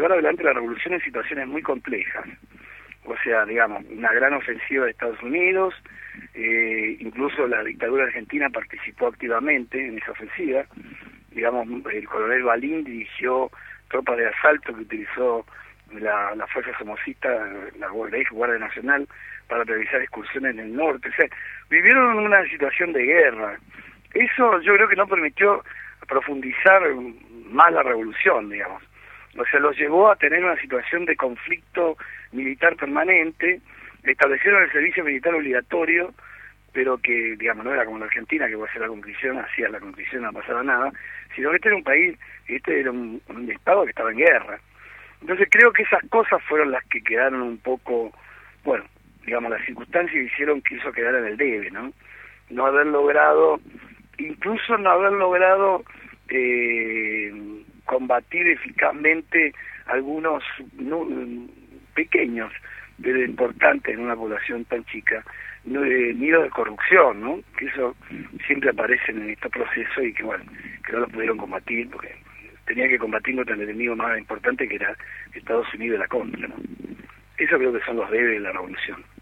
llevar adelante la revolución en situaciones muy complejas. O sea, digamos, una gran ofensiva de Estados Unidos, incluso la dictadura argentina participó activamente en esa ofensiva. Digamos, el coronel Balín dirigió tropas de asalto que utilizó la fuerza somocista, la Guardia Nacional, para realizar excursiones en el norte. O sea, vivieron una situación de guerra. Eso yo creo que no permitió profundizar más la revolución, digamos. O sea, los llevó a tener una situación de conflicto militar permanente. Establecieron el servicio militar obligatorio, pero que, digamos, no era como la Argentina, que vos hacías la conscripción, hacías la conscripción, no pasaba nada, sino que este era un país, este era un Estado que estaba en guerra. Entonces creo que esas cosas fueron las que quedaron un poco, bueno, digamos, las circunstancias hicieron que eso quedara en el debe, ¿no? No haber logrado, incluso no haber logrado combatir eficazmente algunos pequeños, pero importantes en una población tan chica, nidos de corrupción, ¿no? Que eso siempre aparecen en este proceso y que, bueno, que no lo pudieron combatir porque tenía que combatir contra el enemigo más importante que era Estados Unidos y la contra, ¿no? Eso creo que son los debes de la revolución.